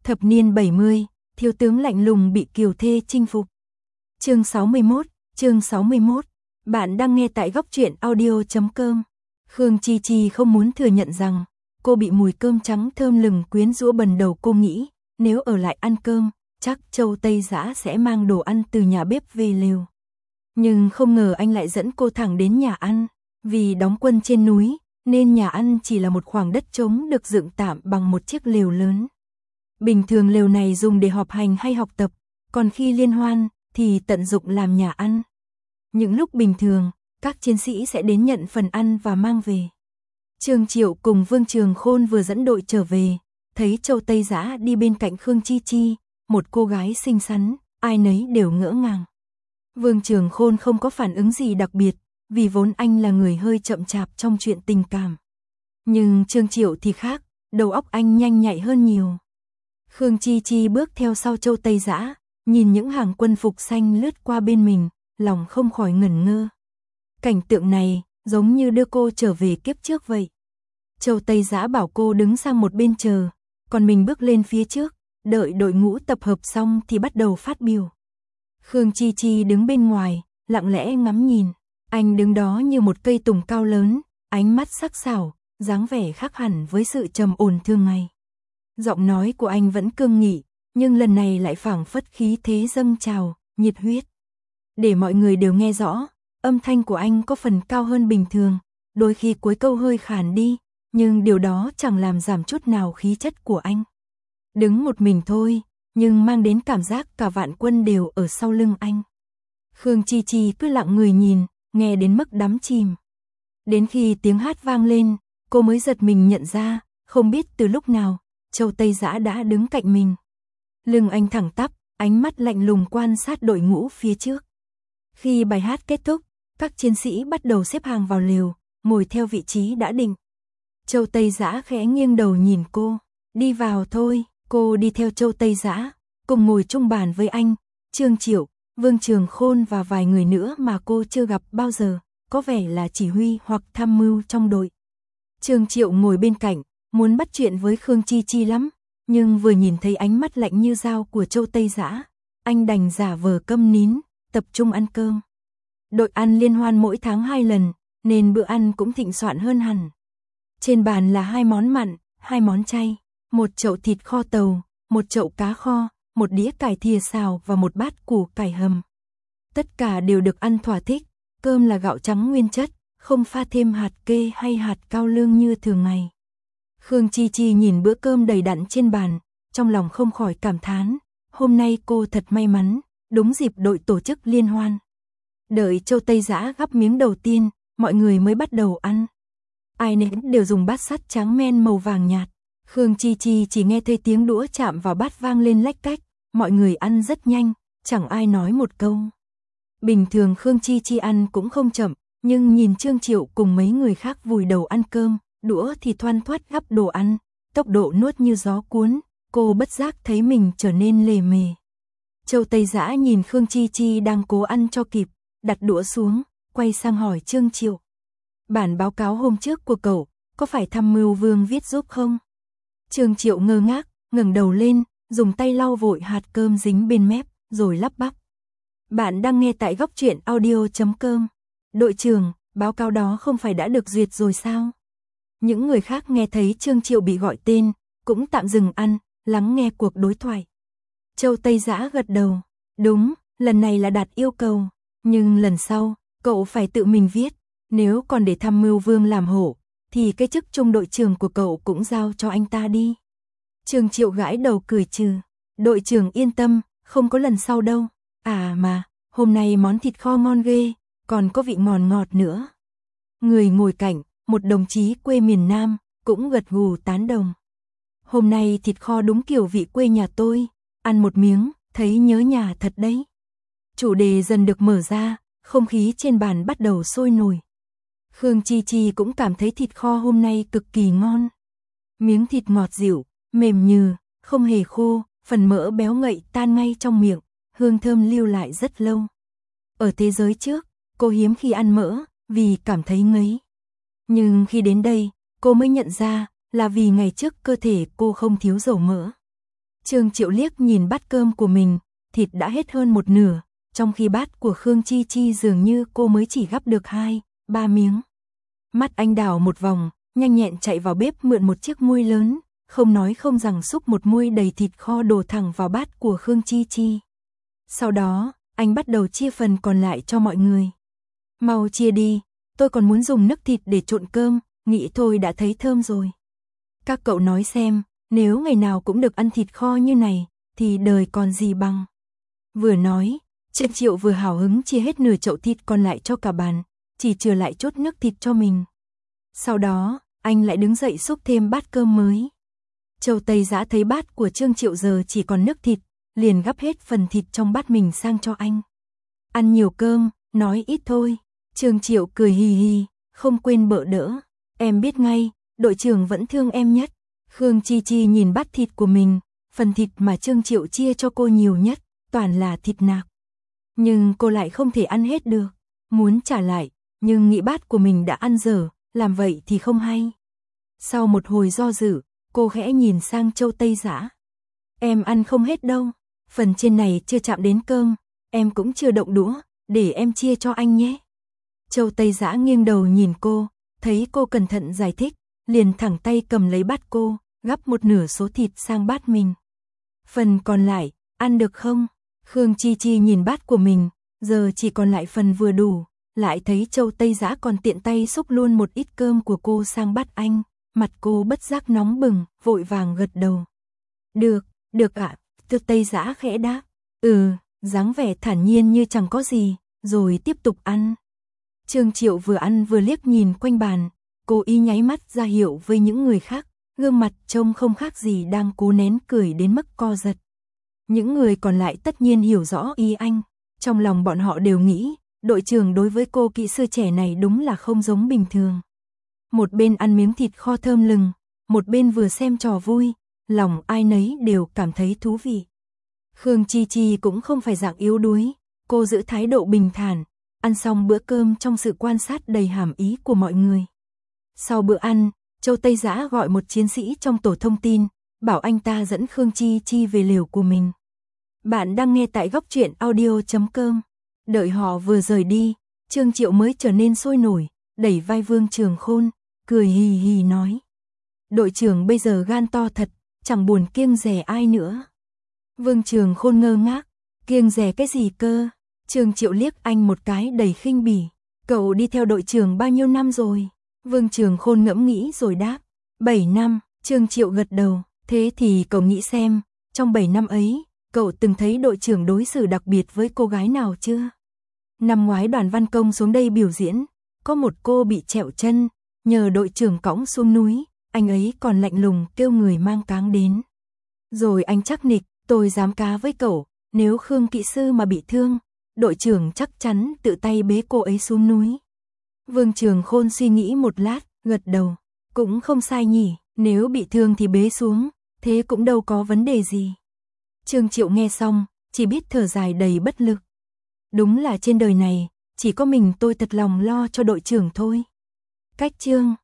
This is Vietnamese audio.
Thập niên 70, thiếu tướng lạnh lùng bị kiều thê chinh phục. Chương 61. Bạn đang nghe tại góc truyện audio.com. Khương Chi Chi không muốn thừa nhận rằng cô bị mùi cơm trắng thơm lừng quyến rũ bần đầu. Cô nghĩ nếu ở lại ăn cơm, chắc Châu Tây Dã sẽ mang đồ ăn từ nhà bếp về lều. Nhưng không ngờ anh lại dẫn cô thẳng đến nhà ăn. Vì đóng quân trên núi, nên nhà ăn chỉ là một khoảng đất trống được dựng tạm bằng một chiếc lều lớn. Bình thường lều này dùng để họp hành hay học tập, còn khi liên hoan thì tận dụng làm nhà ăn. Những lúc bình thường, các chiến sĩ sẽ đến nhận phần ăn và mang về. Trương Triệu cùng Vương Trường Khôn vừa dẫn đội trở về, thấy Châu Tây Dã đi bên cạnh Khương Chi Chi, một cô gái xinh xắn, ai nấy đều ngỡ ngàng. Vương Trường Khôn không có phản ứng gì đặc biệt, vì vốn anh là người hơi chậm chạp trong chuyện tình cảm. Nhưng Trương Triệu thì khác, đầu óc anh nhanh nhạy hơn nhiều. Khương Chi Chi bước theo sau Châu Tây Dã, nhìn những hàng quân phục xanh lướt qua bên mình, lòng không khỏi ngẩn ngơ. Cảnh tượng này giống như đưa cô trở về kiếp trước vậy. Châu Tây Dã bảo cô đứng sang một bên chờ, còn mình bước lên phía trước, đợi đội ngũ tập hợp xong thì bắt đầu phát biểu. Khương Chi Chi đứng bên ngoài, lặng lẽ ngắm nhìn. Anh đứng đó như một cây tùng cao lớn, ánh mắt sắc sảo, dáng vẻ khác hẳn với sự trầm ổn thường ngày. Giọng nói của anh vẫn cương nghị, nhưng lần này lại phảng phất khí thế dâng trào, nhiệt huyết. Để mọi người đều nghe rõ, âm thanh của anh có phần cao hơn bình thường, đôi khi cuối câu hơi khàn đi, nhưng điều đó chẳng làm giảm chút nào khí chất của anh. Đứng một mình thôi, nhưng mang đến cảm giác cả vạn quân đều ở sau lưng anh. Khương Chi Chi cứ lặng người nhìn, nghe đến mức đắm chìm. Đến khi tiếng hát vang lên, cô mới giật mình nhận ra, không biết từ lúc nào, Châu Tây Dã đã đứng cạnh mình. Lưng anh thẳng tắp, ánh mắt lạnh lùng quan sát đội ngũ phía trước. Khi bài hát kết thúc, các chiến sĩ bắt đầu xếp hàng vào lều, ngồi theo vị trí đã định. Châu Tây Dã khẽ nghiêng đầu nhìn cô, đi vào thôi. Cô đi theo Châu Tây Dã, cùng ngồi chung bàn với anh, Trương Triệu, Vương Trường Khôn và vài người nữa mà cô chưa gặp bao giờ, có vẻ là chỉ huy hoặc tham mưu trong đội. Trương Triệu ngồi bên cạnh, muốn bắt chuyện với Khương Chi Chi lắm, nhưng vừa nhìn thấy ánh mắt lạnh như dao của Châu Tây Dã, anh đành giả vờ câm nín, tập trung ăn cơm. Đội ăn liên hoan mỗi tháng 2 lần, nên bữa ăn cũng thịnh soạn hơn hẳn. Trên bàn là 2 món mặn, 2 món chay. Một chậu thịt kho tàu, một chậu cá kho, một đĩa cải thìa xào và một bát củ cải hầm. Tất cả đều được ăn thỏa thích, cơm là gạo trắng nguyên chất, không pha thêm hạt kê hay hạt cao lương như thường ngày. Khương Chi Chi nhìn bữa cơm đầy đặn trên bàn, trong lòng không khỏi cảm thán, hôm nay cô thật may mắn, đúng dịp đội tổ chức liên hoan. Đợi Châu Tây Dã gắp miếng đầu tiên, mọi người mới bắt đầu ăn. Ai nấy đều dùng bát sắt trắng men màu vàng nhạt. Khương Chi Chi chỉ nghe thấy tiếng đũa chạm vào bát vang lên lách cách, mọi người ăn rất nhanh, chẳng ai nói một câu. Bình thường Khương Chi Chi ăn cũng không chậm, nhưng nhìn Trương Triệu cùng mấy người khác vùi đầu ăn cơm, đũa thì thoăn thoắt gắp đồ ăn, tốc độ nuốt như gió cuốn, cô bất giác thấy mình trở nên lề mề. Châu Tây Dã nhìn Khương Chi Chi đang cố ăn cho kịp, đặt đũa xuống, quay sang hỏi Trương Triệu. Bản báo cáo hôm trước của cậu, có phải tham mưu Vương viết giúp không? Trương Triệu ngơ ngác, ngẩng đầu lên, dùng tay lau vội hạt cơm dính bên mép, rồi lắp bắp. Bạn đang nghe tại góc truyện audio.com. Đội trưởng, báo cáo đó không phải đã được duyệt rồi sao? Những người khác nghe thấy Trương Triệu bị gọi tên, cũng tạm dừng ăn, lắng nghe cuộc đối thoại. Châu Tây Dã gật đầu, đúng, lần này là đạt yêu cầu, nhưng lần sau, cậu phải tự mình viết, nếu còn để tham mưu Vương làm hộ, thì cái chức trung đội trưởng của cậu cũng giao cho anh ta đi. Trương Triệu gãi đầu cười trừ, đội trưởng yên tâm, không có lần sau đâu. À mà, hôm nay món thịt kho ngon ghê, còn có vị ngọt ngọt nữa. Người ngồi cạnh, một đồng chí quê miền Nam, cũng gật gù tán đồng. Hôm nay thịt kho đúng kiểu vị quê nhà tôi, ăn một miếng, thấy nhớ nhà thật đấy. Chủ đề dần được mở ra, không khí trên bàn bắt đầu sôi nổi. Khương Chi Chi cũng cảm thấy thịt kho hôm nay cực kỳ ngon. Miếng thịt ngọt dịu, mềm nhừ, không hề khô, phần mỡ béo ngậy tan ngay trong miệng, hương thơm lưu lại rất lâu. Ở thế giới trước, cô hiếm khi ăn mỡ, vì cảm thấy ngấy. Nhưng khi đến đây, cô mới nhận ra là vì ngày trước cơ thể cô không thiếu dầu mỡ. Trương Triệu liếc nhìn bát cơm của mình, thịt đã hết hơn một nửa, trong khi bát của Khương Chi Chi dường như cô mới chỉ gắp được 2-3 miếng. Mắt anh đảo một vòng, nhanh nhẹn chạy vào bếp mượn một chiếc muôi lớn, không nói không rằng xúc một muôi đầy thịt kho đổ thẳng vào bát của Khương Chi Chi. Sau đó, anh bắt đầu chia phần còn lại cho mọi người. Mau chia đi, tôi còn muốn dùng nước thịt để trộn cơm, nghĩ thôi đã thấy thơm rồi. Các cậu nói xem, nếu ngày nào cũng được ăn thịt kho như này, thì đời còn gì bằng. Vừa nói, Trương Triệu vừa hào hứng chia hết nửa chậu thịt còn lại cho cả bàn, chỉ chừa lại chút nước thịt cho mình. Sau đó, anh lại đứng dậy xúc thêm bát cơm mới. Châu Tây Dã thấy bát của Trương Triệu giờ chỉ còn nước thịt, liền gắp hết phần thịt trong bát mình sang cho anh. Ăn nhiều cơm, nói ít thôi. Trương Triệu cười hì hì, không quên bợ đỡ. Em biết ngay, đội trưởng vẫn thương em nhất. Khương Chi Chi nhìn bát thịt của mình, phần thịt mà Trương Triệu chia cho cô nhiều nhất, toàn là thịt nạc. Nhưng cô lại không thể ăn hết được, muốn trả lại, nhưng nghĩ bát của mình đã ăn dở, làm vậy thì không hay. Sau một hồi do dự, cô khẽ nhìn sang Châu Tây Dã. Em ăn không hết đâu, phần trên này chưa chạm đến cơm, em cũng chưa động đũa, để em chia cho anh nhé. Châu Tây Dã nghiêng đầu nhìn cô, thấy cô cẩn thận giải thích, liền thẳng tay cầm lấy bát cô, gắp một nửa số thịt sang bát mình. Phần còn lại, ăn được không? Khương Chi Chi nhìn bát của mình, giờ chỉ còn lại phần vừa đủ, lại thấy Châu Tây Dã còn tiện tay xúc luôn một ít cơm của cô sang bát anh, mặt cô bất giác nóng bừng, vội vàng gật đầu. Được ạ, Châu Tây Dã khẽ đáp. Dáng vẻ thản nhiên như chẳng có gì, rồi tiếp tục ăn. Trương Triệu vừa ăn vừa liếc nhìn quanh bàn, cô ý nháy mắt ra hiệu với những người khác, gương mặt trông không khác gì đang cố nén cười đến mức co giật. Những người còn lại tất nhiên hiểu rõ ý anh, trong lòng bọn họ đều nghĩ, đội trưởng đối với cô kỹ sư trẻ này đúng là không giống bình thường. Một bên ăn miếng thịt kho thơm lừng, một bên vừa xem trò vui, lòng ai nấy đều cảm thấy thú vị. Khương Chi Chi cũng không phải dạng yếu đuối, cô giữ thái độ bình thản, ăn xong bữa cơm trong sự quan sát đầy hàm ý của mọi người. Sau bữa ăn, Châu Tây Dã gọi một chiến sĩ trong tổ thông tin, bảo anh ta dẫn Khương Chi Chi về lều của mình. Bạn đang nghe tại góc truyện audio.com. Đợi họ vừa rời đi, Trương Triệu mới trở nên sôi nổi, đẩy vai Vương Trường Khôn, cười hì hì nói. Đội trưởng bây giờ gan to thật, chẳng buồn kiêng dè ai nữa. Vương Trường Khôn ngơ ngác, kiêng dè cái gì cơ? Trương Triệu liếc anh một cái đầy khinh bỉ. Cậu đi theo đội trưởng bao nhiêu năm rồi? Vương Trường Khôn ngẫm nghĩ rồi đáp. 7 năm, Trương Triệu gật đầu. Thế thì cậu nghĩ xem, trong 7 năm ấy, cậu từng thấy đội trưởng đối xử đặc biệt với cô gái nào chưa? Năm ngoái Đoàn Văn Công xuống đây biểu diễn, có một cô bị trẹo chân, nhờ đội trưởng cõng xuống núi, anh ấy còn lạnh lùng kêu người mang cáng đến. Rồi anh chắc nịch, tôi dám cá với cậu, nếu Khương kỹ sư mà bị thương, đội trưởng chắc chắn tự tay bế cô ấy xuống núi. Vương Trường Khôn suy nghĩ một lát, gật đầu, cũng không sai nhỉ, nếu bị thương thì bế xuống, thế cũng đâu có vấn đề gì. Trương Triệu nghe xong, chỉ biết thở dài đầy bất lực. Đúng là trên đời này, chỉ có mình tôi thật lòng lo cho đội trưởng thôi. Cách chương